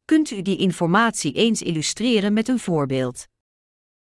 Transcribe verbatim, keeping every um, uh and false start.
Kunt u die informatie eens illustreren met een voorbeeld?